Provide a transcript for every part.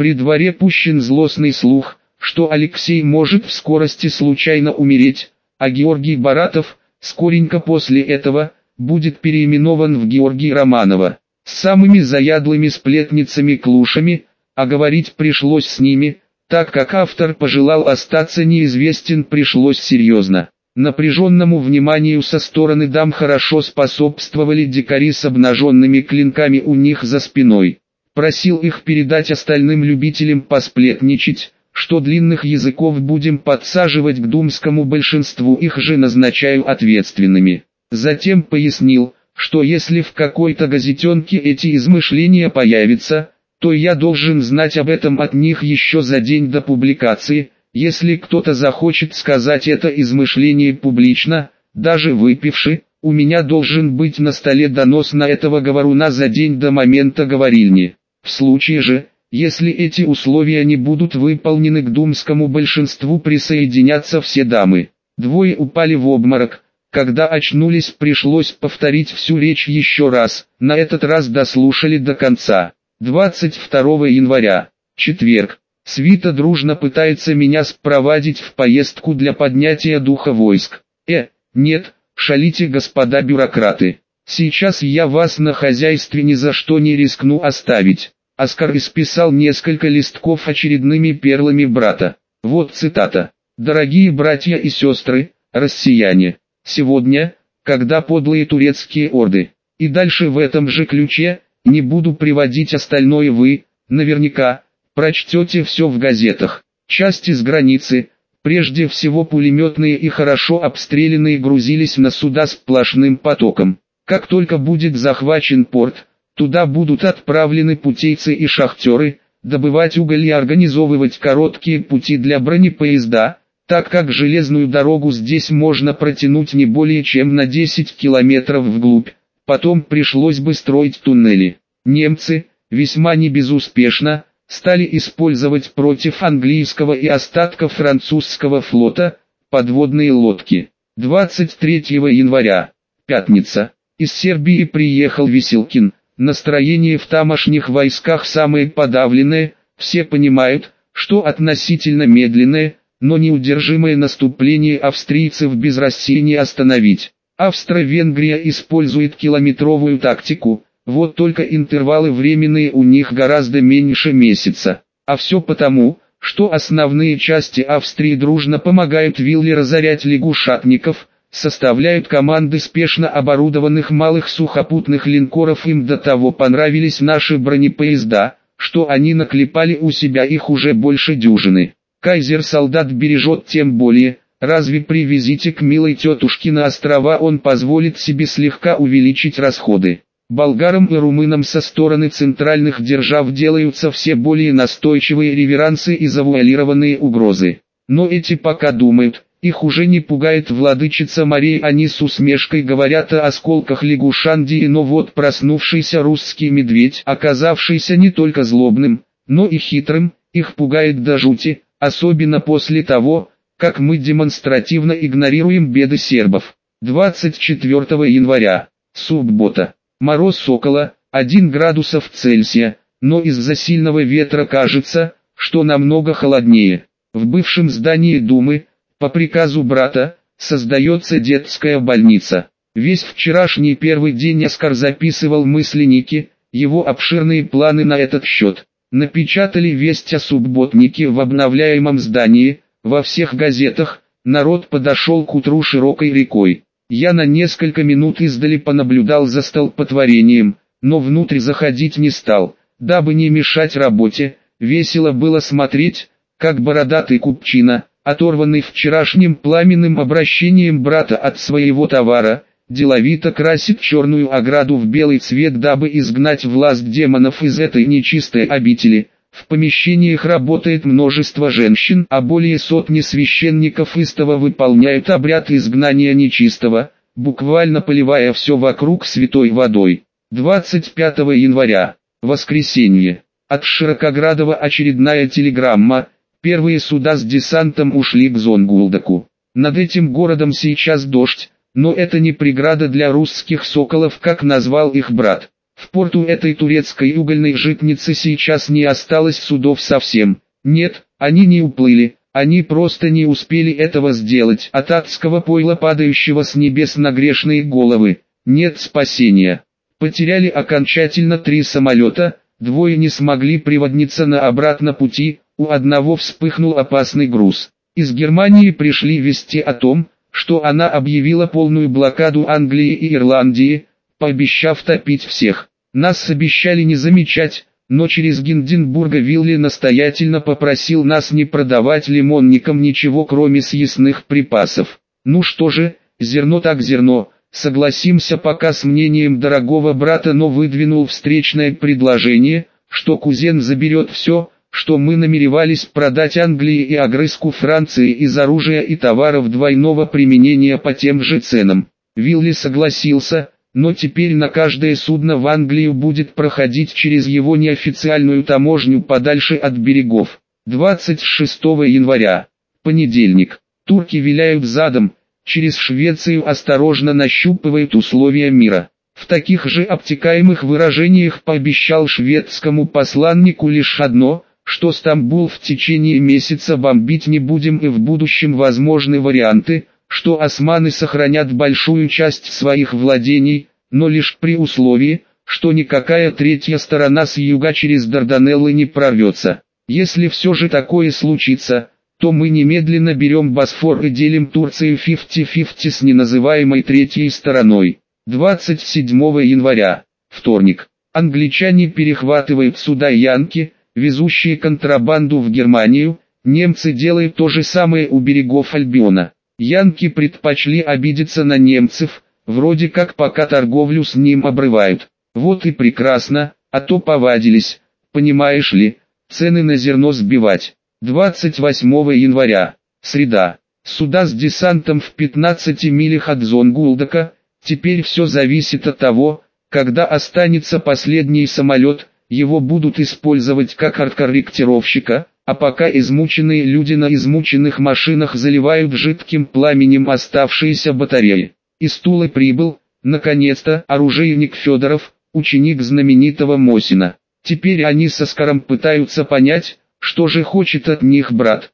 При дворе пущен злостный слух, что Алексей может в скорости случайно умереть, а Георгий Баратов, скоренько после этого, будет переименован в Георгий Романова. С самыми заядлыми сплетницами-клушами, а говорить пришлось с ними, так как автор пожелал остаться неизвестен, пришлось серьезно. Напряженному вниманию со стороны дам хорошо способствовали дикари с обнаженными клинками у них за спиной. Просил их передать остальным любителям посплетничать, что длинных языков будем подсаживать к думскому большинству, их же назначаю ответственными. Затем пояснил, что если в какой-то газетенке эти измышления появятся, то я должен знать об этом от них еще за день до публикации. Если кто-то захочет сказать это измышление публично, даже выпивши, у меня должен быть на столе донос на этого говоруна за день до момента говорильни. В случае же, если эти условия не будут выполнены, к думскому большинству присоединятся все дамы. Двое упали в обморок. Когда очнулись, пришлось повторить всю речь еще раз, на этот раз дослушали до конца. 22 января, четверг. Свита дружно пытается меня спровадить в поездку для поднятия духа войск. Нет, шалите, господа бюрократы. Сейчас я вас на хозяйстве ни за что не рискну оставить. Оскар исписал несколько листков очередными перлами брата. Вот цитата. «Дорогие братья и сестры, россияне, сегодня, когда подлые турецкие орды». И дальше в этом же ключе, не буду приводить остальное, вы, наверняка, прочтете все в газетах. Части с границы, прежде всего пулеметные и хорошо обстрелянные, грузились на суда сплошным потоком. Как только будет захвачен порт, туда будут отправлены путейцы и шахтеры, добывать уголь и организовывать короткие пути для бронепоезда, так как железную дорогу здесь можно протянуть не более чем на 10 километров вглубь. Потом пришлось бы строить туннели. Немцы, весьма небезуспешно, стали использовать против английского и остатков французского флота подводные лодки. 23 января, пятница, из Сербии приехал Веселкин. Настроение в тамошних войсках самое подавленное, все понимают, что относительно медленное, но неудержимое наступление австрийцев без России не остановить. Австро-Венгрия использует километровую тактику, вот только интервалы временные у них гораздо меньше месяца. А все потому, что основные части Австрии дружно помогают Вилле разорять лягушатников, составляют команды спешно оборудованных малых сухопутных линкоров. Им до того понравились наши бронепоезда, что они наклепали у себя их уже больше дюжины. Кайзер солдат бережет тем более. Разве при визите к милой тетушке на острова он позволит себе слегка увеличить расходы? Болгарам и румынам со стороны центральных держав делаются все более настойчивые реверансы и завуалированные угрозы. Но эти пока думают, их уже не пугает владычица морей, они с усмешкой говорят о осколках Лягушандии. Но вот проснувшийся русский медведь, оказавшийся не только злобным, но и хитрым, их пугает до жути, особенно после того, как мы демонстративно игнорируем беды сербов. 24 января, суббота. Мороз около 1 градусов Цельсия, но из-за сильного ветра кажется, что намного холоднее. В бывшем здании Думы, по приказу брата, создается детская больница. Весь вчерашний первый день Оскар записывал мысли Ники, его обширные планы на этот счет. Напечатали весть о субботнике в обновляемом здании. Во всех газетах, народ подошел к утру широкой рекой. Я на несколько минут издали понаблюдал за столпотворением, но внутрь заходить не стал, дабы не мешать работе. Весело было смотреть, как бородатый купчина, оторванный вчерашним пламенным обращением брата от своего товара, деловито красит черную ограду в белый цвет, дабы изгнать власть демонов из этой нечистой обители. В помещениях работает множество женщин, а более сотни священников истово выполняют обряд изгнания нечистого, буквально поливая все вокруг святой водой. 25 января, воскресенье. От Широкоградова очередная телеграмма. Первые суда с десантом ушли к Зонгулдаку. Над этим городом сейчас дождь, но это не преграда для русских соколов, как назвал их брат. В порту этой турецкой угольной житницы сейчас не осталось судов совсем. Нет, они не уплыли, они просто не успели этого сделать. От адского пойла, падающего с небес на грешные головы, нет спасения. Потеряли окончательно 3 самолета, 2 не смогли приводниться на обратном пути, у одного вспыхнул опасный груз. Из Германии пришли вести о том, что она объявила полную блокаду Англии и Ирландии, пообещав топить всех. Нас обещали не замечать, но через Гинденбурга Вилли настоятельно попросил нас не продавать лимонникам ничего кроме съестных припасов. Ну что же, зерно так зерно, согласимся пока с мнением дорогого брата, но выдвинул встречное предложение, что кузен заберет все, что мы намеревались продать Англии и огрызку Франции из оружия и товаров двойного применения по тем же ценам. Вилли согласился, но теперь на каждое судно в Англию будет проходить через его неофициальную таможню подальше от берегов. 26 января, понедельник, турки виляют задом, через Швецию осторожно нащупывают условия мира. В таких же обтекаемых выражениях пообещал шведскому посланнику лишь одно, что Стамбул в течение месяца бомбить не будем и в будущем возможны варианты, что османы сохранят большую часть своих владений, но лишь при условии, что никакая третья сторона с юга через Дарданеллы не прорвется. Если все же такое случится, то мы немедленно берем Босфор и делим Турцию 50-50 с неназываемой третьей стороной. 27 января, вторник. Англичане перехватывают суда янки, везущие контрабанду в Германию, немцы делают то же самое у берегов Альбиона. Янки предпочли обидеться на немцев, вроде как пока торговлю с ним обрывают. Вот и прекрасно, а то повадились, понимаешь ли, цены на зерно сбивать. 28 января, среда. Суда с десантом в 15 милях от Зонгулдака. Теперь все зависит от того, когда останется последний самолет, его будут использовать как арткорректировщика, а пока измученные люди на измученных машинах заливают жидким пламенем оставшиеся батареи. Из Тулы прибыл, наконец-то, оружейник Федоров, ученик знаменитого Мосина. Теперь они с Оскаром пытаются понять, что же хочет от них брат.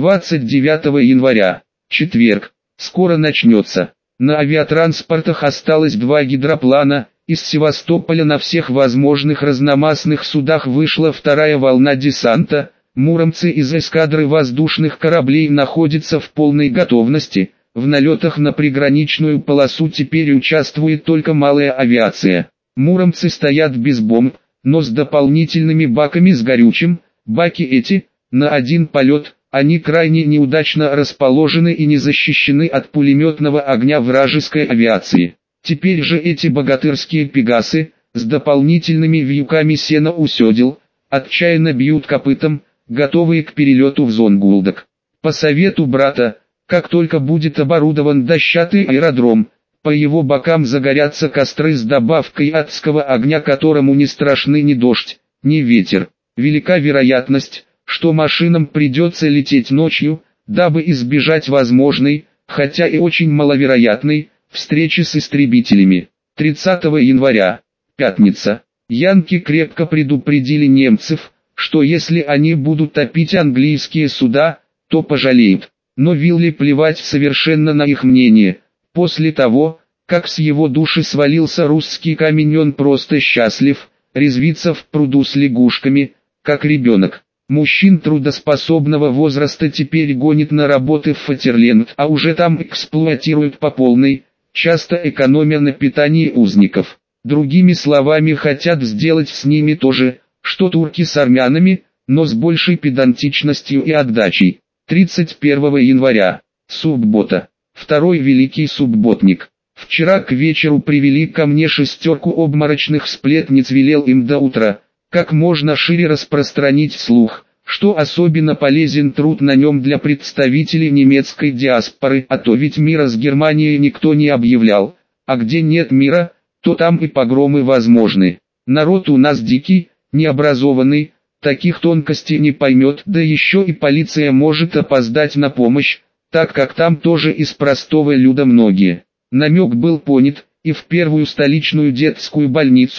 29 января, четверг, скоро начнется. На авиатранспортах осталось 2 гидроплана, из Севастополя на всех возможных разномастных судах вышла вторая волна десанта, муромцы из эскадры воздушных кораблей находятся в полной готовности, в налетах на приграничную полосу теперь участвует только малая авиация. Муромцы стоят без бомб, но с дополнительными баками с горючим, баки эти, на один полет, они крайне неудачно расположены и не защищены от пулеметного огня вражеской авиации. Теперь же эти богатырские пегасы, с дополнительными вьюками сена у седел, отчаянно бьют копытом, готовые к перелету в Зонгулдак. По совету брата, как только будет оборудован дощатый аэродром, по его бокам загорятся костры с добавкой адского огня, которому не страшны ни дождь, ни ветер. Велика вероятность, что машинам придется лететь ночью, дабы избежать возможной, хотя и очень маловероятной, встречи с истребителями. 30 января, пятница. Янки крепко предупредили немцев, что если они будут топить английские суда, то пожалеют. Но Вилли плевать совершенно на их мнение. После того, как с его души свалился русский камень, он просто счастлив, резвится в пруду с лягушками, как ребенок. Мужчин трудоспособного возраста теперь гонит на работы в Фатерленд, а уже там эксплуатируют по полной, часто экономя на питании узников. Другими словами, хотят сделать с ними то же, что турки с армянами, но с большей педантичностью и отдачей. 31 января, суббота. Второй великий субботник. Вчера к вечеру привели ко мне 6 обморочных сплетниц, велел им до утра как можно шире распространить слух, что особенно полезен труд на нем для представителей немецкой диаспоры, а то ведь мира с Германией никто не объявлял, а где нет мира, то там и погромы возможны. Народ у нас дикий, необразованный, таких тонкостей не поймет, да еще и полиция может опоздать на помощь, так как там тоже из простого люда многие. Намек был понят, и в первую столичную детскую больницу,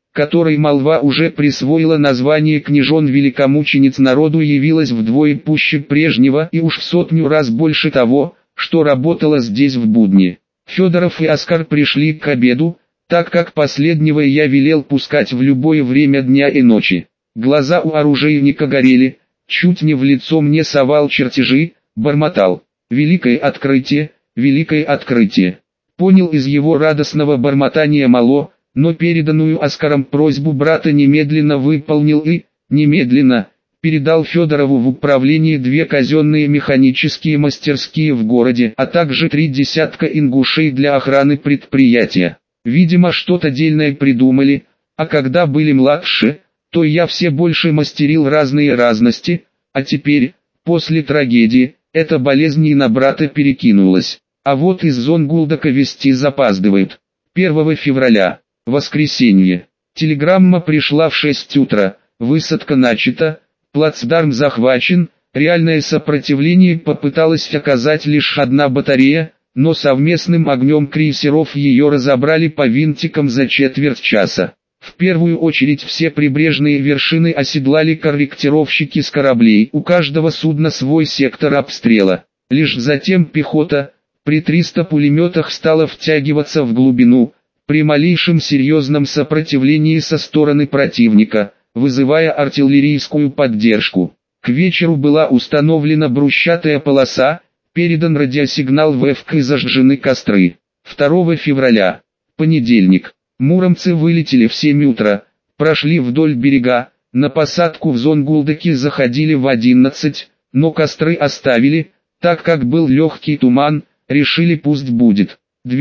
которой молва уже присвоила название княжон великомучениц народу, явилась вдвое пуще прежнего и уж в 100 раз больше того, что работала здесь в будни. Федоров и Оскар пришли к обеду, так как последнего я велел пускать в любое время дня и ночи. Глаза у оружейника горели, чуть не в лицо мне совал чертежи, бормотал: «Великое открытие, великое открытие». Понял из его радостного бормотания мало, но переданную Оскаром просьбу брата немедленно выполнил и, немедленно, передал Федорову в управление 2 казенные механические мастерские в городе, а также 3 десятка ингушей для охраны предприятия. Видимо, что-то дельное придумали, а когда были младше, то я все больше мастерил разные разности, а теперь, после трагедии, эта болезнь и на брата перекинулась. А вот из Зонгулдака вести запаздывают. 1 февраля, воскресенье. Телеграмма пришла в 6 утра, высадка начата, плацдарм захвачен, реальное сопротивление попыталась оказать лишь одна батарея, но совместным огнем крейсеров ее разобрали по винтикам за четверть часа. В первую очередь все прибрежные вершины оседлали корректировщики с кораблей, у каждого судна свой сектор обстрела. Лишь затем пехота, при 300 пулеметах, стала втягиваться в глубину, при малейшем серьезном сопротивлении со стороны противника, вызывая артиллерийскую поддержку. К вечеру была установлена брусчатая полоса, передан радиосигнал ВФК и зажжены костры. 2 февраля, понедельник. Муромцы вылетели в 7 утра, прошли вдоль берега, на посадку в Зонгулдаке заходили в 11, но костры оставили, так как был легкий туман, решили пусть будет.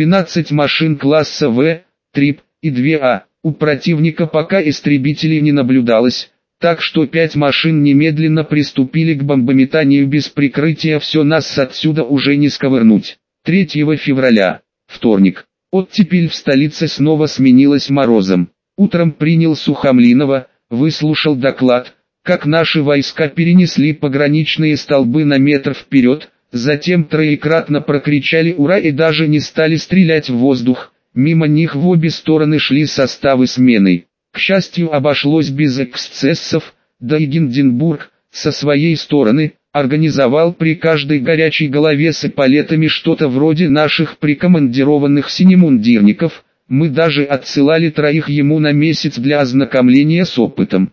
12 машин класса В, ТРИП и 2А, у противника пока истребителей не наблюдалось, так что 5 машин немедленно приступили к бомбометанию без прикрытия, все нас отсюда уже не сковырнуть. 3 февраля, вторник. Оттепель в столице снова сменилась морозом. Утром принял Сухомлинова, выслушал доклад, как наши войска перенесли пограничные столбы на метр вперед, затем троекратно прокричали «Ура!» и даже не стали стрелять в воздух, мимо них в обе стороны шли составы сменой. К счастью, обошлось без эксцессов, да и Гинденбург, со своей стороны, организовал при каждой горячей голове с эполетами что-то вроде наших прикомандированных синемундирников, мы даже отсылали 3 ему на месяц для ознакомления с опытом.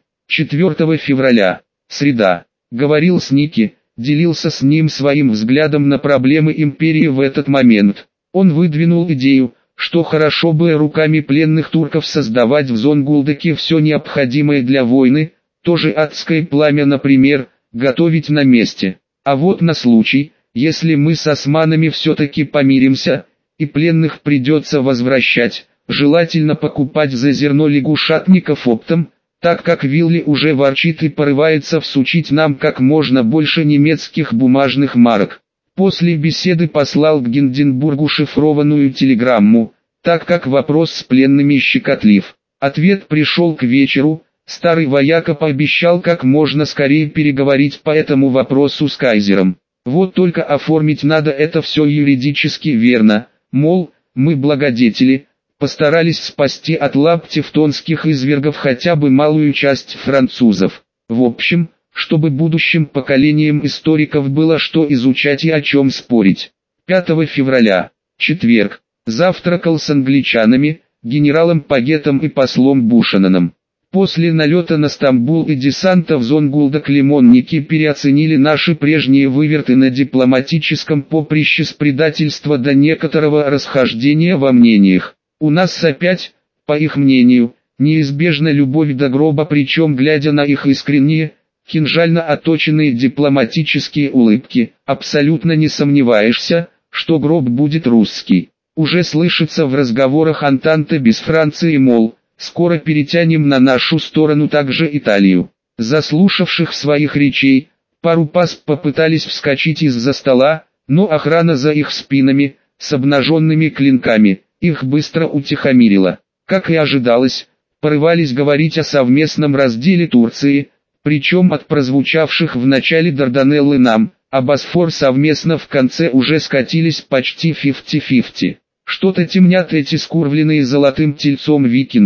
4 февраля, среда, говорил с Ники, делился с ним своим взглядом на проблемы империи в этот момент. Он выдвинул идею, что хорошо бы руками пленных турков создавать в Зонгулдаке все необходимое для войны, тоже адское пламя, например, готовить на месте. А вот на случай, если мы с османами все-таки помиримся, и пленных придется возвращать, желательно покупать за зерно лягушатников оптом, так как Вилли уже ворчит и порывается всучить нам как можно больше немецких бумажных марок. После беседы послал к Гинденбургу шифрованную телеграмму, так как вопрос с пленными щекотлив. Ответ пришел к вечеру. Старый вояка пообещал как можно скорее переговорить по этому вопросу с кайзером. Вот только оформить надо это все юридически верно, мол, мы благодетели, постарались спасти от лап тевтонских извергов хотя бы малую часть французов. В общем, чтобы будущим поколениям историков было что изучать и о чем спорить. 5 февраля, четверг, завтракал с англичанами, генералом Пагетом и послом Бушананом. После налета на Стамбул и десанта в Зонгулдак лимонники переоценили наши прежние выверты на дипломатическом поприще с предательства до некоторого расхождения во мнениях. У нас опять, по их мнению, неизбежна любовь до гроба, причем глядя на их искренние, кинжально оточенные дипломатические улыбки, абсолютно не сомневаешься, что гроб будет русский. Уже слышится в разговорах Антанте без Франции, мол, скоро перетянем на нашу сторону также Италию. Заслушавших своих речей, пару пасп попытались вскочить из-за стола, но охрана за их спинами, с обнаженными клинками, их быстро утихомирила. Как и ожидалось, порывались говорить о совместном разделе Турции, причем от прозвучавших в начале Дарданеллы нам, а Босфор совместно в конце уже скатились почти 50-50. Что-то темнят эти скурвленные золотым тельцом викинги,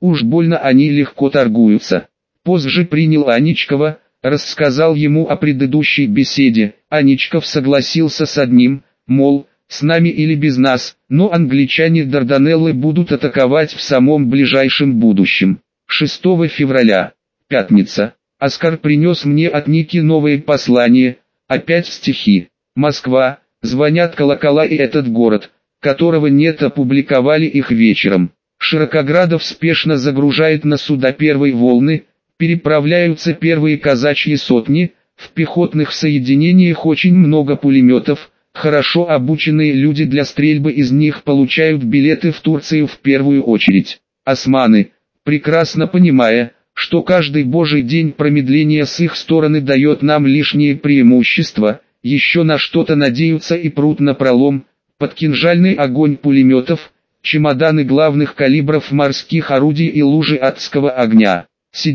Уж больно они легко торгуются. Позже принял Аничкова, рассказал ему о предыдущей беседе. Аничков согласился с одним, мол, с нами или без нас, но англичане Дарданеллы будут атаковать в самом ближайшем будущем. 6 февраля, пятница. Оскар принес мне от Ники новое послание, опять стихи. Москва, звонят колокола, и этот город, которого нет, опубликовали их вечером. Широкоградов спешно загружает на суда первой волны, переправляются первые казачьи сотни, в пехотных соединениях очень много пулеметов, хорошо обученные люди для стрельбы из них получают билеты в Турцию в первую очередь. Османы, прекрасно понимая, что каждый божий день промедления с их стороны дает нам лишние преимущества, еще на что-то надеются и прут напролом, под кинжальный огонь пулеметов, чемоданы главных калибров морских орудий и лужи адского огня.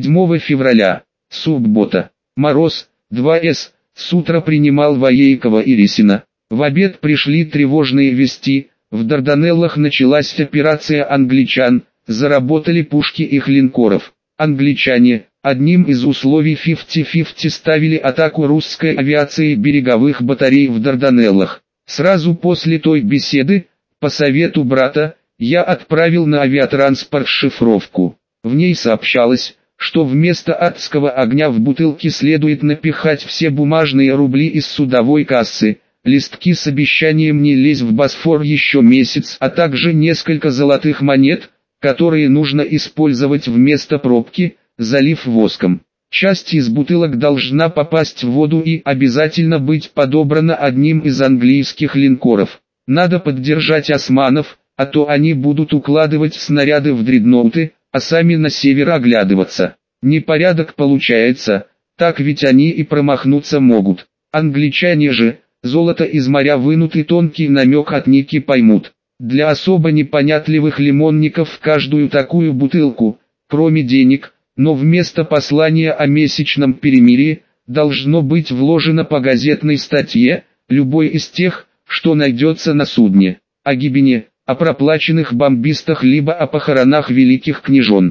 7 февраля, суббота. Мороз, 2С, с утра принимал Воейкова и Рисина. В обед пришли тревожные вести, в Дарданеллах началась операция англичан, заработали пушки их линкоров. Англичане, одним из условий 50-50 ставили атаку русской авиации береговых батарей в Дарданеллах. Сразу после той беседы, по совету брата, я отправил на авиатранспорт шифровку. В ней сообщалось, что вместо адского огня в бутылки следует напихать все бумажные рубли из судовой кассы, листки с обещанием не лезть в Босфор еще месяц, а также несколько золотых монет, которые нужно использовать вместо пробки, залив воском. Часть из бутылок должна попасть в воду и обязательно быть подобрана одним из английских линкоров. Надо поддержать османов, а то они будут укладывать снаряды в дредноуты, а сами на север оглядываться. Непорядок получается, так ведь они и промахнуться могут. Англичане же, золото из моря вынут, и тонкий намек от Ники поймут. Для особо непонятливых лимонников в каждую такую бутылку, кроме денег, но вместо послания о месячном перемирии, должно быть вложено по газетной статье, любой из тех, что найдется на судне, о гибели, о проплаченных бомбистах либо о похоронах великих княжон.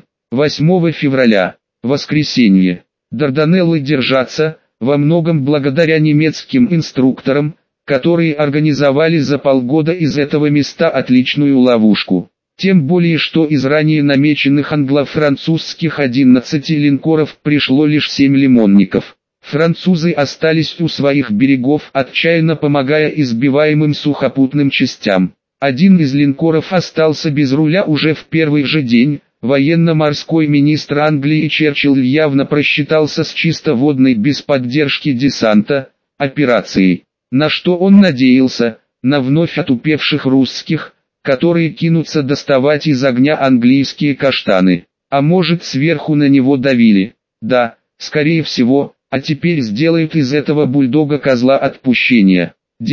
8 февраля, воскресенье. Дарданеллы держатся, во многом благодаря немецким инструкторам, которые организовали за полгода из этого места отличную ловушку. Тем более, что из ранее намеченных англо-французских 11 линкоров пришло лишь 7 лимонников. Французы остались у своих берегов, отчаянно помогая избиваемым сухопутным частям. Один из линкоров остался без руля уже в первый же день. Военно-морской министр Англии Черчилль явно просчитался с чисто водной без поддержки десанта операцией. На что он надеялся? На вновь отупевших русских, которые кинутся доставать из огня английские каштаны. А может, сверху на него давили? Да, скорее всего, а теперь сделают из этого бульдога козла отпущения.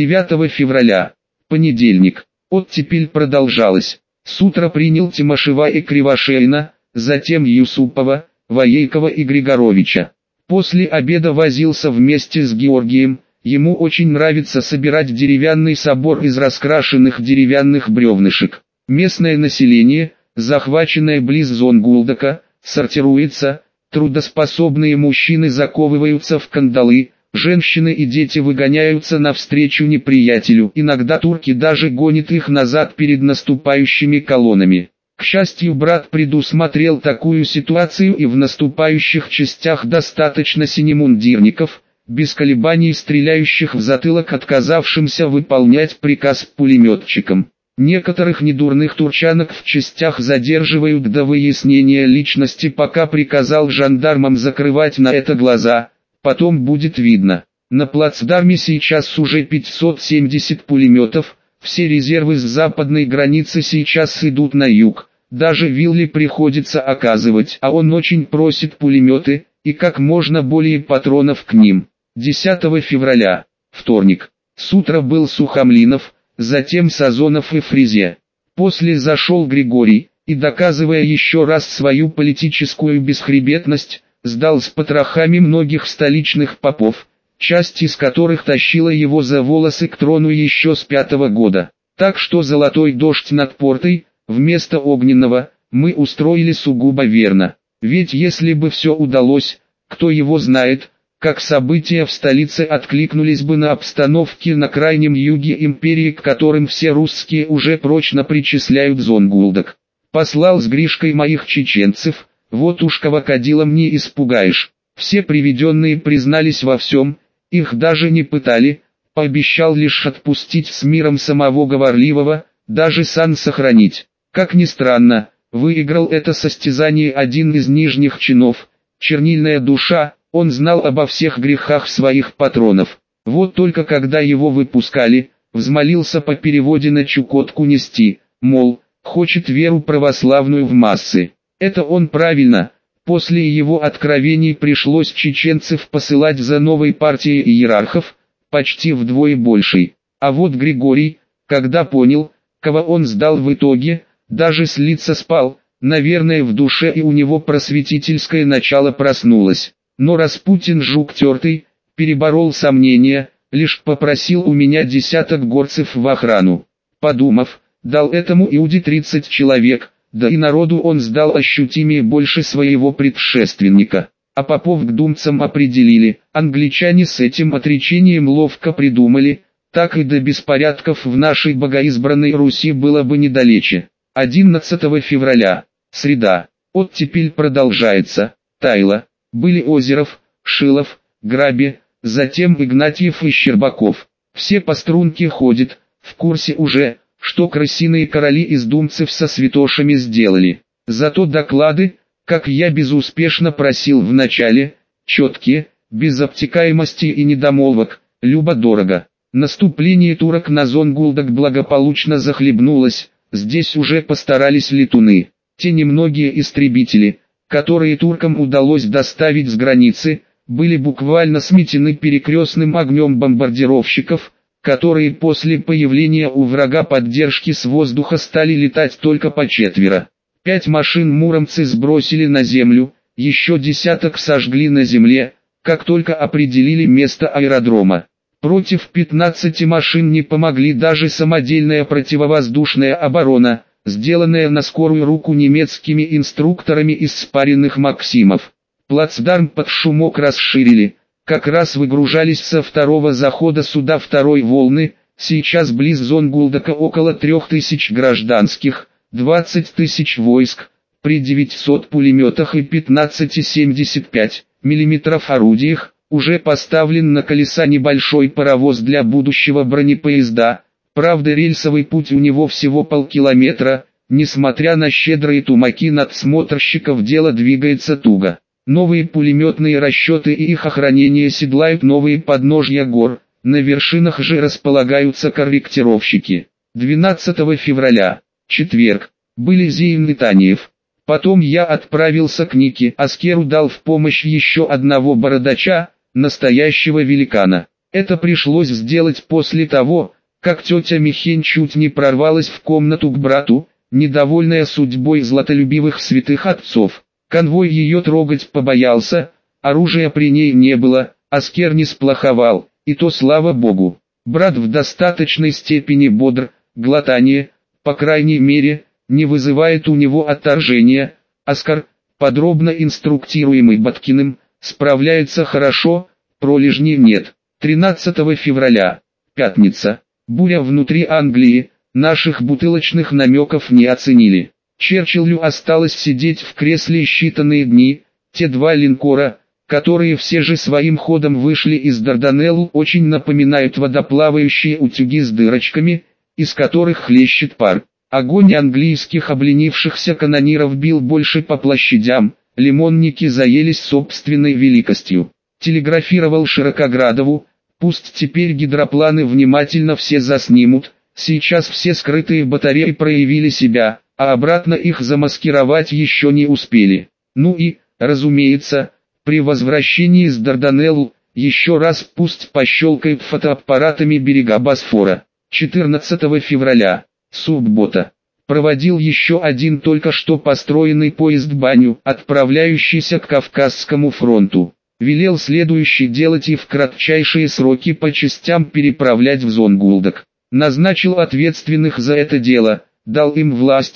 9 февраля, понедельник. Оттепель продолжалась. С утра принял Тимошева и Кривошеина, затем Юсупова, Воейкова и Григоровича. После обеда возился вместе с Георгием. Ему очень нравится собирать деревянный собор из раскрашенных деревянных бревнышек. Местное население, захваченное близ Зонгулдака, сортируется, трудоспособные мужчины заковываются в кандалы, женщины и дети выгоняются навстречу неприятелю. Иногда турки даже гонят их назад перед наступающими колоннами. К счастью, брат предусмотрел такую ситуацию, и в наступающих частях достаточно синемундирников, без колебаний стреляющих в затылок отказавшимся выполнять приказ пулеметчикам. Некоторых недурных турчанок в частях задерживают до выяснения личности, пока приказал жандармам закрывать на это глаза, потом будет видно. На плацдарме сейчас уже 570 пулеметов, все резервы с западной границы сейчас идут на юг, даже Вилли приходится оказывать, а он очень просит пулеметы, и как можно более патронов к ним. 10 февраля, вторник. С утра был Сухомлинов, затем Сазонов и Фризе. После зашел Григорий, и, доказывая еще раз свою политическую бесхребетность, сдал с потрохами многих столичных попов, часть из которых тащила его за волосы к трону еще с 5-го года. Так что золотой дождь над портой, вместо огненного, мы устроили сугубо верно. Ведь если бы все удалось, кто его знает, как события в столице откликнулись бы на обстановки на крайнем юге империи, к которым все русские уже прочно причисляют Зонгулдак. Послал с Гришкой моих чеченцев, вот уж кого кадилом не испугаешь. Все приведенные признались во всем, их даже не пытали, пообещал лишь отпустить с миром самого говорливого, даже сан сохранить. Как ни странно, выиграл это состязание один из нижних чинов, чернильная душа. Он знал обо всех грехах своих патронов. Вот только когда его выпускали, взмолился по переводе на Чукотку нести, мол, хочет веру православную в массы. Это он правильно. После его откровений пришлось чеченцев посылать за новой партией иерархов, почти вдвое большей. А вот Григорий, когда понял, кого он сдал в итоге, даже слиться спал, наверное в душе и у него просветительское начало проснулось. Но Распутин жук тертый, переборол сомнения, лишь попросил у меня десяток горцев в охрану. Подумав, дал этому Иуде 30 человек, да и народу он сдал ощутимее больше своего предшественника. А попов к думцам определили, англичане с этим отречением ловко придумали, так и до беспорядков в нашей богоизбранной Руси было бы недалече. 11 февраля, среда, оттепель продолжается, Тайло. Были Озеров, Шилов, Граби, затем Игнатьев и Щербаков. Все по струнке ходят, в курсе уже, что крысиные короли из думцев со святошами сделали. Зато доклады, как я безуспешно просил в начале, четкие, без обтекаемости и недомолвок, любо-дорого. Наступление турок на Зонгулдак благополучно захлебнулось, здесь уже постарались летуны. Те немногие истребители, которые туркам удалось доставить с границы, были буквально сметены перекрестным огнем бомбардировщиков, которые после появления у врага поддержки с воздуха стали летать только по четверо. 5 машин муромцы сбросили на землю, еще десяток сожгли на земле, как только определили место аэродрома. Против 15 машин не помогли даже самодельная противовоздушная оборона, сделанная на скорую руку немецкими инструкторами из спаренных Максимов. Плацдарм под шумок расширили, как раз выгружались со второго захода суда второй волны, сейчас близ Зонгулдака около 3000 гражданских, 20 тысяч войск, при 900 пулеметах и 15,75 мм орудиях, уже поставлен на колеса небольшой паровоз для будущего бронепоезда. Правда, рельсовый путь у него всего полкилометра, несмотря на щедрые тумаки надсмотрщиков, дело двигается туго. Новые пулеметные расчеты и их охранение седлают новые подножья гор, на вершинах же располагаются корректировщики. 12 февраля, четверг, были Зеин и Танеев. Потом я отправился к Нике Аскеру, дал в помощь еще одного бородача, настоящего великана. Это пришлось сделать после того, как тетя Михень чуть не прорвалась в комнату к брату, недовольная судьбой златолюбивых святых отцов. Конвой ее трогать побоялся, оружия при ней не было, Аскер не сплоховал, и то слава богу. Брат в достаточной степени бодр, глотание, по крайней мере, не вызывает у него отторжения. Аскар, подробно инструктируемый Баткиным, справляется хорошо, пролежней нет. 13 февраля, пятница. Буря внутри Англии, наших бутылочных намеков не оценили. Черчиллю осталось сидеть в кресле считанные дни, те 2 линкора, которые все же своим ходом вышли из Дарданелл, очень напоминают водоплавающие утюги с дырочками, из которых хлещет пар. Огонь английских обленившихся канониров бил больше по площадям, лимонники заелись собственной великостью. Телеграфировал Широкоградову, пусть теперь гидропланы внимательно все заснимут, сейчас все скрытые батареи проявили себя, а обратно их замаскировать еще не успели. Ну и, разумеется, при возвращении с Дарданелл, еще раз пусть пощелкает фотоаппаратами берега Босфора. 14 февраля, суббота. Проводил еще один только что построенный поезд-баню, отправляющийся к Кавказскому фронту. Велел следующий делать и в кратчайшие сроки по частям переправлять в Зонгулдак. Назначил ответственных за это дело, дал им власть,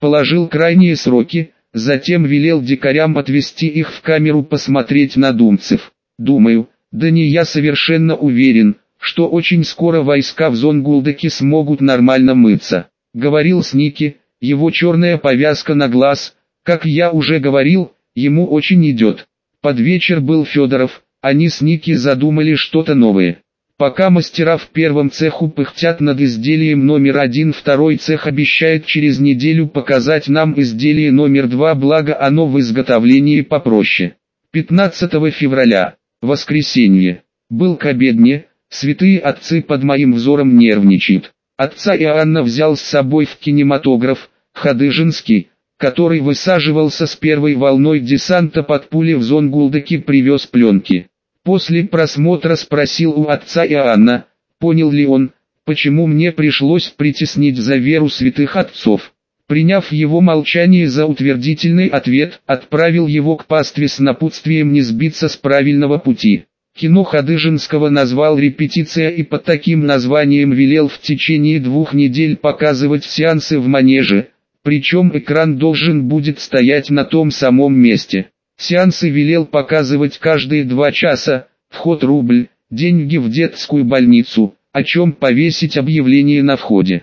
положил крайние сроки, затем велел дикарям отвезти их в камеру посмотреть на думцев. Думаю, да не я совершенно уверен, что очень скоро войска в Зонгулдаке смогут нормально мыться. Говорил Сники, его черная повязка на глаз, как я уже говорил, ему очень идет. Под вечер был Федоров, они с Ники задумали что-то новое. Пока мастера в первом цеху пыхтят над изделием номер 1, второй цех обещает через неделю показать нам изделие номер 2, благо оно в изготовлении попроще. 15 февраля, воскресенье, был к обедне, святые отцы под моим взором нервничают. Отца Иоанна взял с собой в кинематограф, Хадыжинский, который высаживался с первой волной десанта под пули в Зонгулдаке, привез пленки. После просмотра спросил у отца Иоанна, понял ли он, почему мне пришлось притеснить за веру святых отцов. Приняв его молчание за утвердительный ответ, отправил его к пастве с напутствием не сбиться с правильного пути. Кино Хадыжинского назвал «Репетиция» и под таким названием велел в течение 2 недель показывать сеансы в манеже, причем экран должен будет стоять на том самом месте. Сеансы велел показывать каждые 2 часа, вход рубль, деньги в детскую больницу, о чем повесить объявление на входе.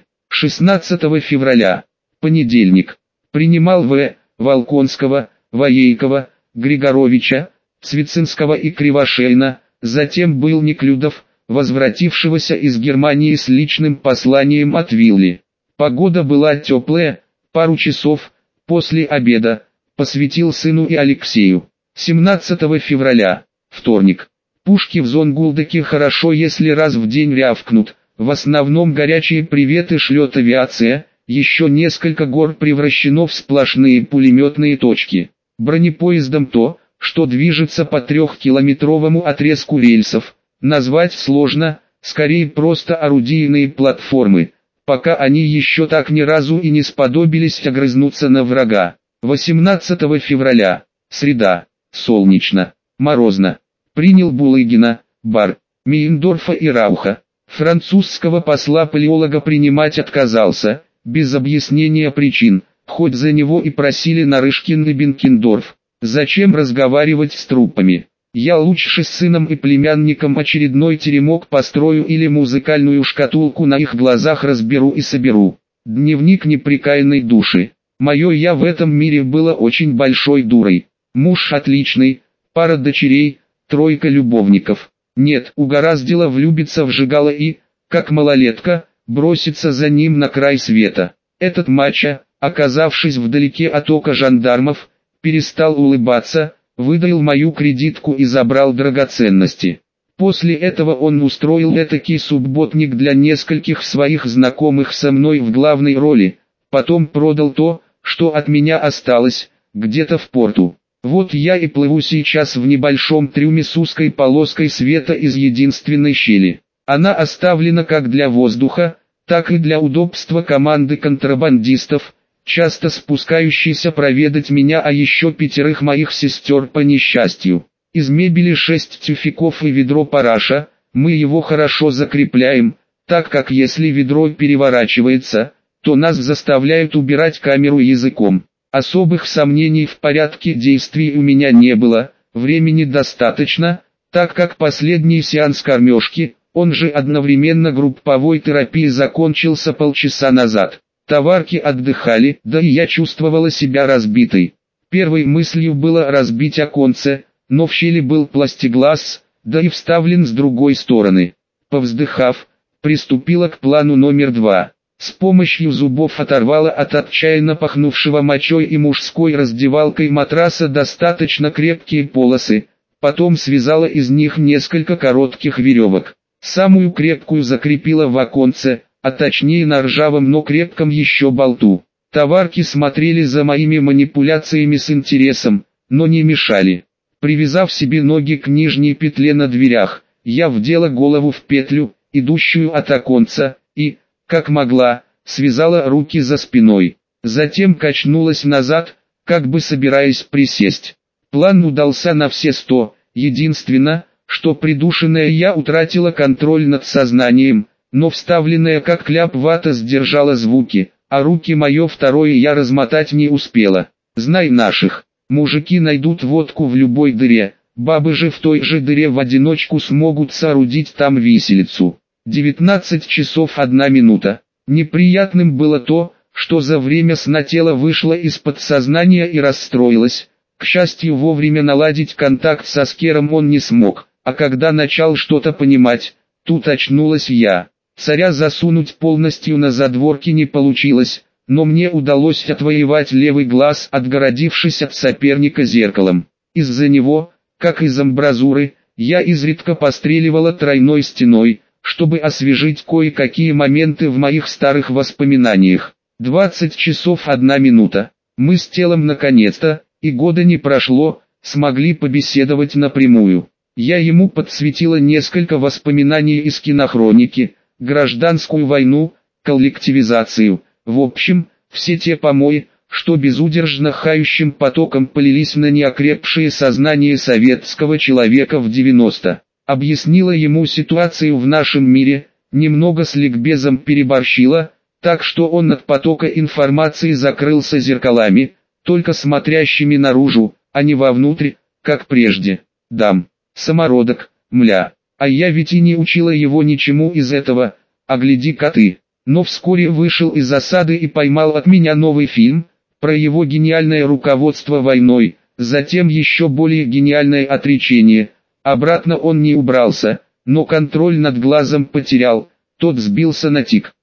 16 февраля, понедельник, принимал В. Волконского, Воейкова, Григоровича, Цвицинского и Кривошейна, затем был Неклюдов, возвратившегося из Германии с личным посланием от Вилли. Погода была теплая, пару часов, после обеда, посвятил сыну и Алексею. 17 февраля, вторник. Пушки в Зонгулдаке хорошо, если раз в день рявкнут, в основном горячие приветы шлет авиация, еще несколько гор превращено в сплошные пулеметные точки. Бронепоездом то, что движется по 3-километровому отрезку рельсов, назвать сложно, скорее просто орудийные платформы, пока они еще так ни разу и не сподобились огрызнуться на врага. 18 февраля, среда, солнечно, морозно. Принял Булыгина, Бар, Мейндорфа и Рауха. Французского посла-палеолога принимать отказался, без объяснения причин, хоть за него и просили Нарышкин и Бенкендорф. Зачем разговаривать с трупами? Я лучше с сыном и племянником очередной теремок построю или музыкальную шкатулку на их глазах разберу и соберу. Дневник непрекаянной души. Мое я в этом мире было очень большой дурой. Муж отличный, пара дочерей, 3 любовников. Нет, угораздило влюбиться в Жигала и, как малолетка, броситься за ним на край света. Этот мачо, оказавшись вдалеке от ока жандармов, перестал улыбаться, выдал мою кредитку и забрал драгоценности. После этого он устроил этакий субботник для нескольких своих знакомых со мной в главной роли, потом продал то, что от меня осталось, где-то в порту. Вот я и плыву сейчас в небольшом трюме с узкой полоской света из единственной щели. Она оставлена как для воздуха, так и для удобства команды контрабандистов, часто спускающийся проведать меня, а еще 5 моих сестер по несчастью. Из мебели 6 тюфяков и ведро параша, мы его хорошо закрепляем, так как если ведро переворачивается, то нас заставляют убирать камеру языком. Особых сомнений в порядке действий у меня не было, времени достаточно, так как последний сеанс кормежки, он же одновременно групповой терапии, закончился полчаса назад. Товарки отдыхали, да и я чувствовала себя разбитой. Первой мыслью было разбить оконце, но в щели был пластиглаз, да и вставлен с другой стороны. Повздыхав, приступила к плану номер 2. С помощью зубов оторвала от отчаянно пахнувшего мочой и мужской раздевалкой матраса достаточно крепкие полосы, потом связала из них несколько коротких веревок. Самую крепкую закрепила в оконце, а точнее на ржавом, но крепком еще болту. Товарки смотрели за моими манипуляциями с интересом, но не мешали. Привязав себе ноги к нижней петле на дверях, я вдела голову в петлю, идущую от оконца, и, как могла, связала руки за спиной. Затем качнулась назад, как бы собираясь присесть. План удался на все 100, единственно, что придушенная я утратила контроль над сознанием, но вставленная как кляп вата сдержала звуки, а руки мое второе я размотать не успела. Знай наших, мужики найдут водку в любой дыре, бабы же в той же дыре в одиночку смогут соорудить там виселицу. 19 часов 1 минута. Неприятным было то, что за время сна тело вышло из подсознания и расстроилось. К счастью, вовремя наладить контакт со Аскером он не смог, а когда начал что-то понимать, тут очнулась я. Царя засунуть полностью на задворки не получилось, но мне удалось отвоевать левый глаз, отгородившись от соперника зеркалом. Из-за него, как из амбразуры, я изредка постреливала тройной стеной, чтобы освежить кое-какие моменты в моих старых воспоминаниях. 20 часов 1 минута. Мы с телом наконец-то, и года не прошло, смогли побеседовать напрямую. Я ему подсветила несколько воспоминаний из кинохроники, гражданскую войну, коллективизацию, в общем, все те помои, что безудержно хающим потоком полились на неокрепшее сознание советского человека в 90. Объяснила ему ситуацию в нашем мире, немного с ликбезом переборщила, так что он от потока информации закрылся зеркалами, только смотрящими наружу, а не вовнутрь, как прежде. Дам, самородок, мля, а я ведь и не учила его ничему из этого, а гляди-ка ты. Но вскоре вышел из засады и поймал от меня новый фильм, про его гениальное руководство войной, затем еще более гениальное отречение. Обратно он не убрался, но контроль над глазом потерял, тот сбился на тик.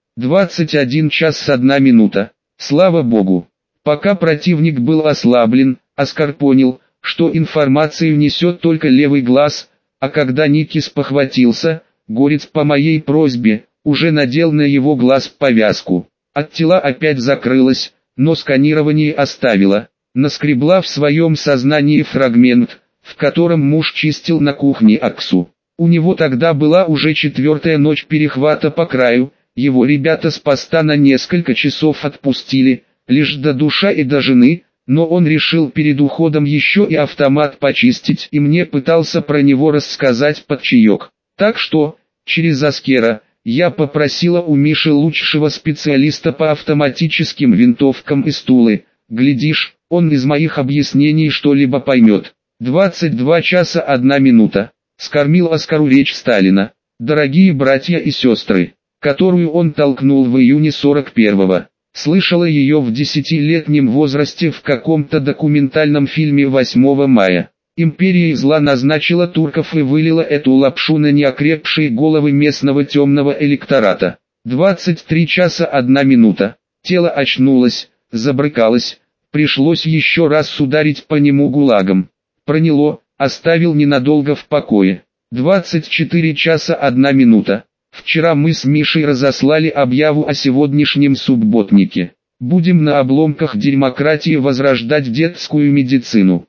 21 час 1 минута. Слава Богу. Пока противник был ослаблен, Оскар понял, что информацию несет только левый глаз, а когда Ники спохватился, Горец по моей просьбе, уже надел на его глаз повязку. От тела опять закрылась, но сканирование оставила. Наскребла в своем сознании фрагмент, в котором муж чистил на кухне Аксу. У него тогда была уже 4-я ночь перехвата по краю, его ребята с поста на несколько часов отпустили, лишь до душа и до жены, но он решил перед уходом еще и автомат почистить и мне пытался про него рассказать под чаек. Так что, через Аскера, я попросила у Миши лучшего специалиста по автоматическим винтовкам и стулы, глядишь, он из моих объяснений что-либо поймет. 22 часа 1 минута. Скормил Оскару речь Сталина. Дорогие братья и сестры, которую он толкнул в июне 41-го. Слышала ее в 10-летнем возрасте в каком-то документальном фильме 8 мая. Империя зла назначила турков и вылила эту лапшу на неокрепшие головы местного темного электората. 23 часа 1 минута. Тело очнулось, забрыкалось, пришлось еще раз ударить по нему гулагом. Проняло, оставил ненадолго в покое. 24 часа 1 минута. Вчера мы с Мишей разослали объяву о сегодняшнем субботнике. Будем на обломках демократии возрождать детскую медицину.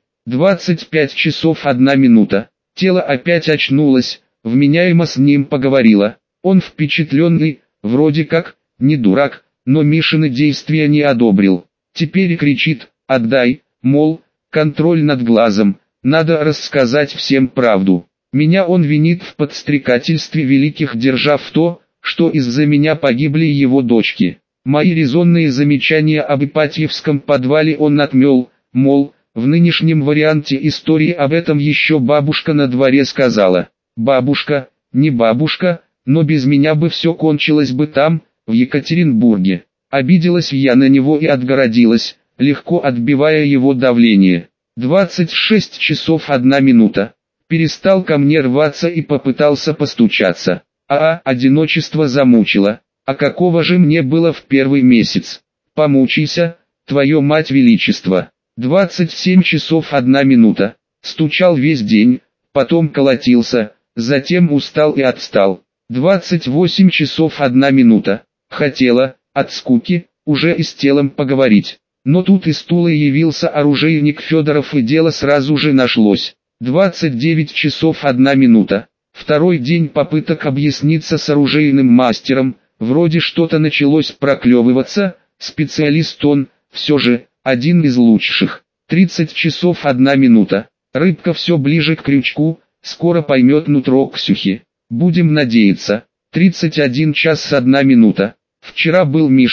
25 часов 1 минута. Тело опять очнулось, вменяемо с ним поговорила. Он впечатленный, вроде как, не дурак, но Мишины действия не одобрил. Теперь кричит: отдай, мол, контроль над глазом, надо рассказать всем правду. Меня он винит в подстрекательстве великих держав в то, что из-за меня погибли его дочки. Мои резонные замечания об Ипатьевском подвале он отмел, мол, в нынешнем варианте истории об этом еще бабушка на дворе сказала. Бабушка, не бабушка, но без меня бы все кончилось бы там, в Екатеринбурге. Обиделась я на него и отгородилась, легко отбивая его давление. 26 часов 1 минута. Перестал ко мне рваться и попытался постучаться. Одиночество замучило. А какого же мне было в первый месяц? Помучайся, твое мать величество. 27 часов 1 минута. Стучал весь день, потом колотился, затем устал и отстал. 28 часов 1 минута. Хотела, от скуки, уже и с телом поговорить. Но тут из стула явился оружейник Федоров и дело сразу же нашлось. 29 часов 1 минута. Второй день попыток объясниться с оружейным мастером, вроде что-то началось проклевываться, специалист он, все же, один из лучших. 30 часов 1 минута. Рыбка все ближе к крючку, скоро поймет нутро Ксюхи. Будем надеяться. 31 час 1 минута. Вчера был Миша,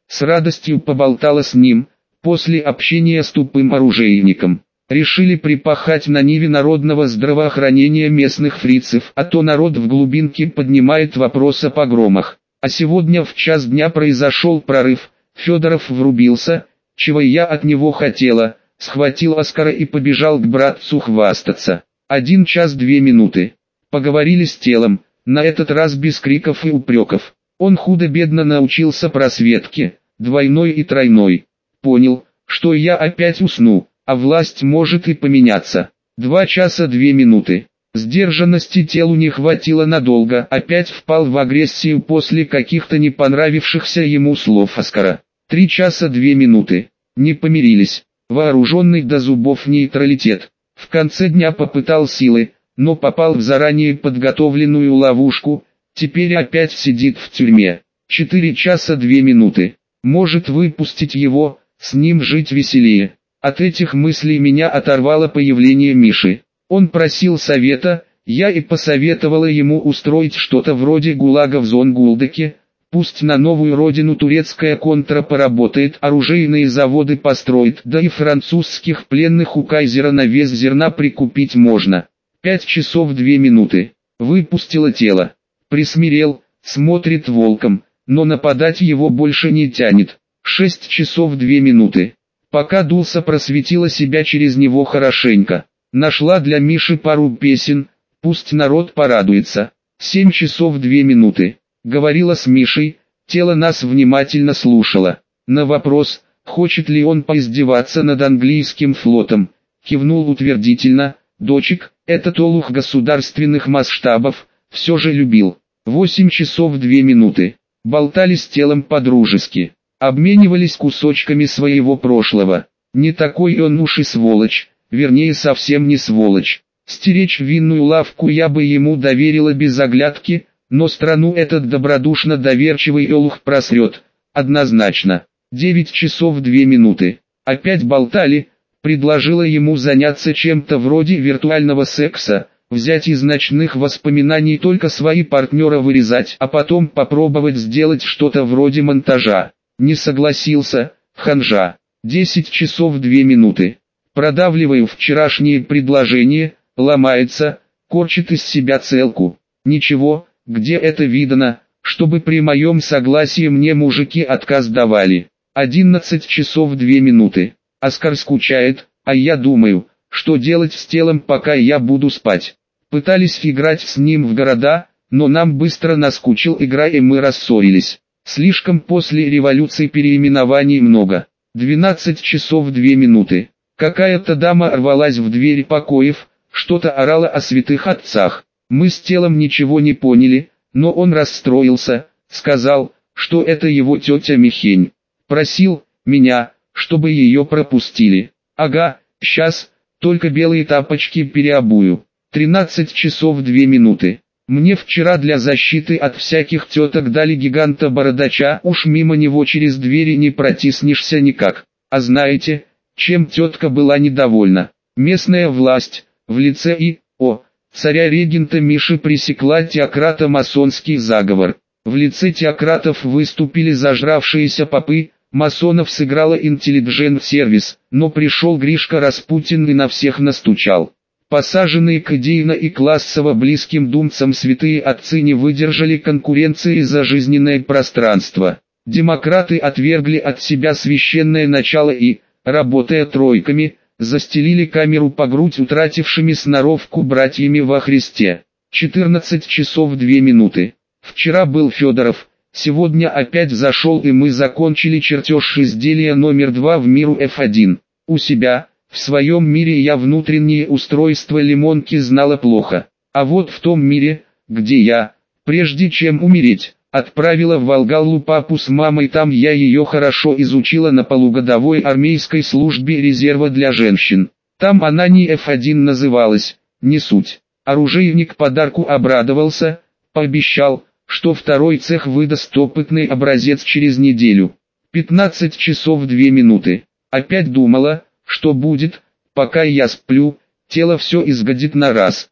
С радостью поболтала с ним, после общения с тупым оружейником. Решили припахать на ниве народного здравоохранения местных фрицев, а то народ в глубинке поднимает вопрос о погромах. А сегодня в час дня произошел прорыв, Федоров врубился, чего я от него хотела, схватил Оскара и побежал к братцу хвастаться. 1 час 2 минуты. Поговорили с телом, на этот раз без криков и упреков. Он худо-бедно научился просветке, двойной и тройной. Понял, что я опять усну, а власть может и поменяться. 2 часа 2 минуты. Сдержанности телу не хватило надолго, опять впал в агрессию после каких-то не понравившихся ему слов Оскара. 3 часа 2 минуты. Не помирились. Вооруженный до зубов нейтралитет. В конце дня попытал силы, но попал в заранее подготовленную ловушку, теперь опять сидит в тюрьме. 4 часа 2 минуты. Может выпустить его, с ним жить веселее. От этих мыслей меня оторвало появление Миши. Он просил совета, я и посоветовала ему устроить что-то вроде ГУЛАГа в Зонгулдаке. Пусть на новую родину турецкая контра поработает, оружейные заводы построит, да и французских пленных у кайзера на вес зерна прикупить можно. 5 часов 2 минуты. Выпустила тело. Присмирел, смотрит волком, но нападать его больше не тянет. 6 часов 2 минуты. Пока дулся, просветила себя через него хорошенько. Нашла для Миши пару песен, пусть народ порадуется. 7 часов 2 минуты. Говорила с Мишей, тело нас внимательно слушало. На вопрос, хочет ли он поиздеваться над английским флотом, кивнул утвердительно. Дочек, этот олух государственных масштабов, все же любил. 8 часов 2 минуты. Болтали с телом по-дружески. Обменивались кусочками своего прошлого. Не такой он уж и сволочь, вернее совсем не сволочь. Стеречь винную лавку я бы ему доверила без оглядки, но страну этот добродушно доверчивый олух просрет, однозначно. 9 часов 2 минуты. Опять болтали, предложила ему заняться чем-то вроде виртуального секса, взять из ночных воспоминаний только свои партнера вырезать, а потом попробовать сделать что-то вроде монтажа. Не согласился, ханжа. 10 часов 2 минуты. Продавливаю вчерашнее предложение, ломается, корчит из себя целку. Ничего, где это видано, чтобы при моем согласии мне мужики отказ давали. 11 часов 2 минуты. Оскар скучает, а я думаю, что делать с телом, пока я буду спать. Пытались играть с ним в города, но нам быстро наскучил игра и мы рассорились. Слишком после революции переименований много. 12 часов 2 минуты. Какая-то дама рвалась в двери покоев, что-то орала о святых отцах. Мы с телом ничего не поняли, но он расстроился, сказал, что это его тетя Михень. Просил меня, чтобы ее пропустили. Ага, сейчас, только белые тапочки переобую. 13 часов 2 минуты. Мне вчера для защиты от всяких теток дали гиганта-бородача, уж мимо него через двери не протиснешься никак. А знаете, чем тетка была недовольна? Местная власть, в лице царя-регента Миши пресекла теократо-масонский заговор. В лице теократов выступили зажравшиеся попы, масонов сыграла интеллигент-сервис, но пришел Гришка Распутин и на всех настучал. Посаженные к идейно и классово близким думцам святые отцы не выдержали конкуренции за жизненное пространство. Демократы отвергли от себя священное начало и, работая тройками, застелили камеру по грудь утратившими сноровку братьями во Христе. 14 часов 2 минуты. Вчера был Федоров, сегодня опять зашел и мы закончили чертеж изделия номер 2 в миру F1. У себя, в своем мире я внутреннее устройство лимонки знала плохо. А вот в том мире, где я, прежде чем умереть, отправила в Волгалу папу с мамой, там я ее хорошо изучила на полугодовой армейской службе резерва для женщин. Там она не F1 называлась, не суть. Оружейник подарку обрадовался, пообещал, что второй цех выдаст опытный образец через неделю. 15 часов 2 минуты. Опять думала, что будет, пока я сплю, тело все изгодит на раз.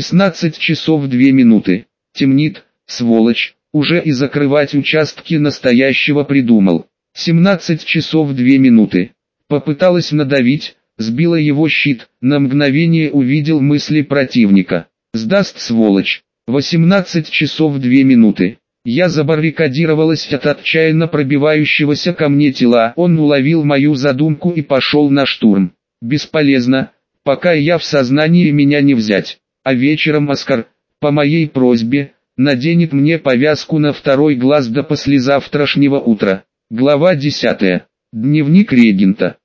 16 часов 2 минуты. Темнит, сволочь, уже и закрывать участки настоящего придумал. 17 часов 2 минуты. Попыталась надавить, сбила его щит, на мгновение увидел мысли противника. Сдаст сволочь. 18 часов 2 минуты. Я забаррикадировалась от отчаянно пробивающегося ко мне тела. Он уловил мою задумку и пошел на штурм. Бесполезно, пока я в сознании меня не взять. А вечером Оскар, по моей просьбе, наденет мне повязку на второй глаз до послезавтрашнего утра. Глава 10. Дневник регента.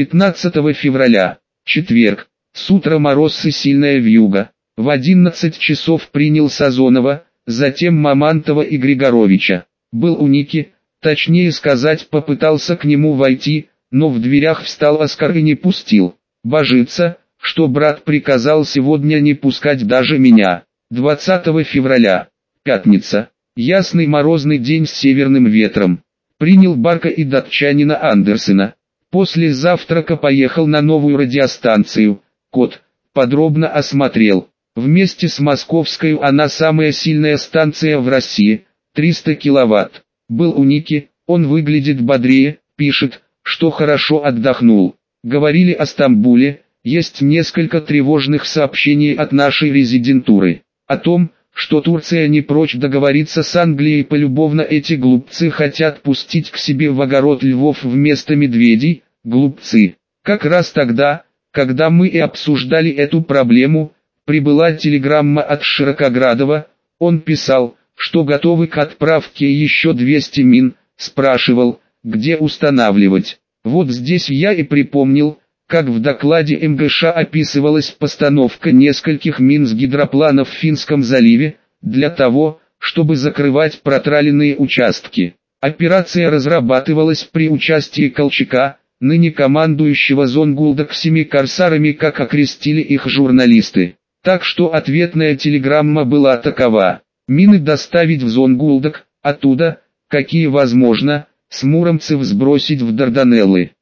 19 февраля. Четверг. С утра мороз и сильная вьюга. В 11 часов принял Сазонова, затем Мамонтова и Григоровича. Был у Ники, точнее сказать, попытался к нему войти, но в дверях встал Оскар и не пустил. Божится, что брат приказал сегодня не пускать даже меня. 20 февраля. Пятница. Ясный морозный день с северным ветром. Принял Барка и датчанина Андерсена. После завтрака поехал на новую радиостанцию. Код. Подробно осмотрел. Вместе с московской она самая сильная станция в России. 300 киловатт. Был у Ники, он выглядит бодрее, пишет, что хорошо отдохнул. Говорили о Стамбуле, есть несколько тревожных сообщений от нашей резидентуры. О том, что Турция не прочь договориться с Англией полюбовно, эти глупцы хотят пустить к себе в огород львов вместо медведей, глупцы. Как раз тогда, когда мы и обсуждали эту проблему, прибыла телеграмма от Широкоградова. Он писал, что готовы к отправке еще 200 мин, спрашивал, где устанавливать. Вот здесь я и припомнил, как в докладе МГШ описывалась постановка нескольких мин с гидропланов в Финском заливе, для того, чтобы закрывать протраленные участки. Операция разрабатывалась при участии Колчака, ныне командующего Зонгулдакскими корсарами, как окрестили их журналисты. Так что ответная телеграмма была такова: мины доставить в Зонгулдак, оттуда, какие возможно, с Муромцев сбросить в Дарданеллы.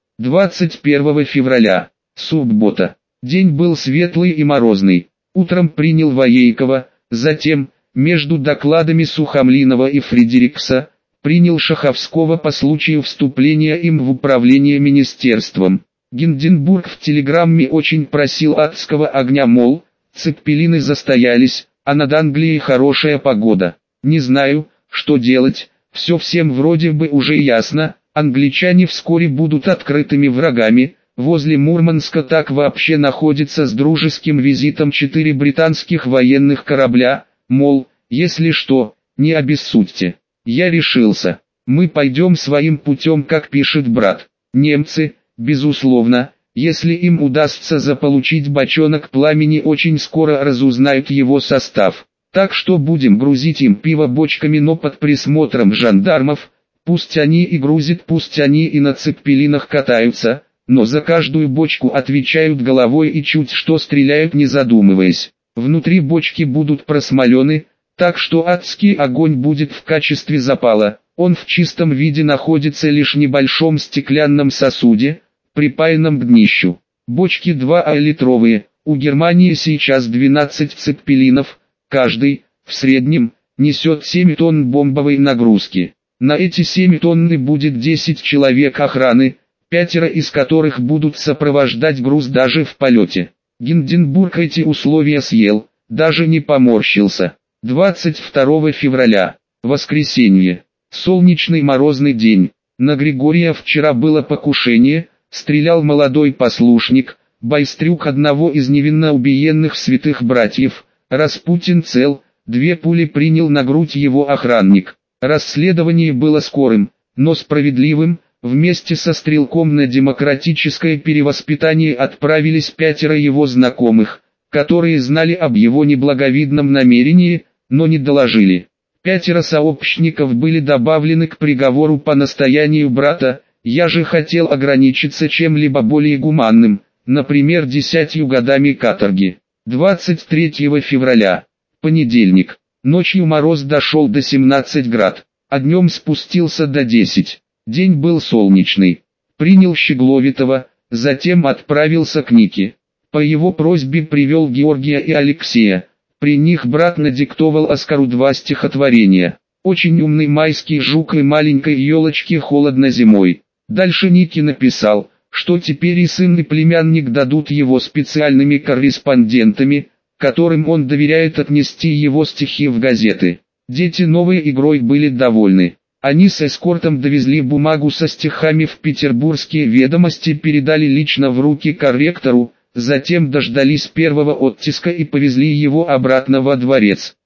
21 февраля. Суббота. День был светлый и морозный. Утром принял Воейкова, затем, между докладами Сухомлинова и Фредерикса, принял Шаховского по случаю вступления им в управление министерством. Гинденбург в телеграмме очень просил адского огня, мол, цеппелины застоялись, а над Англией хорошая погода. Не знаю, что делать, все всем вроде бы уже ясно. Англичане вскоре будут открытыми врагами. Возле Мурманска так вообще находится с дружеским визитом 4 британских военных корабля, мол, если что, не обессудьте. Я решился. Мы пойдем своим путем, как пишет брат. Немцы, безусловно, если им удастся заполучить бочонок пламени, очень скоро разузнают его состав. Так что будем грузить им пиво бочками, но под присмотром жандармов. Пусть они и грузят, пусть они и на цеппелинах катаются, но за каждую бочку отвечают головой и чуть что стреляют, не задумываясь. Внутри бочки будут просмолены, так что адский огонь будет в качестве запала. Он в чистом виде находится лишь в небольшом стеклянном сосуде, припаянном к днищу. Бочки 2А-литровые, у Германии сейчас 12 цеппелинов, каждый, в среднем, несет 7 тонн бомбовой нагрузки. На эти 7 тонны будет 10 человек охраны, 5 из которых будут сопровождать груз даже в полете. Гинденбург эти условия съел, даже не поморщился. 22 февраля, воскресенье, солнечный морозный день. На Григория вчера было покушение, стрелял молодой послушник, байстрюк одного из невинно убиенных святых братьев. Распутин цел, 2 пули принял на грудь его охранник. Расследование было скорым, но справедливым. Вместе со стрелком на демократическое перевоспитание отправились 5 его знакомых, которые знали об его неблаговидном намерении, но не доложили. 5 сообщников были добавлены к приговору по настоянию брата. Я же хотел ограничиться чем-либо более гуманным, например 10 годами каторги. 23 февраля, понедельник. Ночью мороз дошел до 17 град, а днем спустился до 10. День был солнечный. Принял Щегловитова, затем отправился к Нике. По его просьбе привел Георгия и Алексея. При них брат надиктовал Оскару 2 стихотворения. Очень умный майский жук и маленькой елочке холодно зимой. Дальше Ники написал, что теперь и сын и племянник дадут его специальными корреспондентами, которым он доверяет отнести его стихи в газеты. Дети новой игрой были довольны. Они с эскортом довезли бумагу со стихами в петербургские ведомости, передали лично в руки корректору, затем дождались первого оттиска и повезли его обратно во дворец.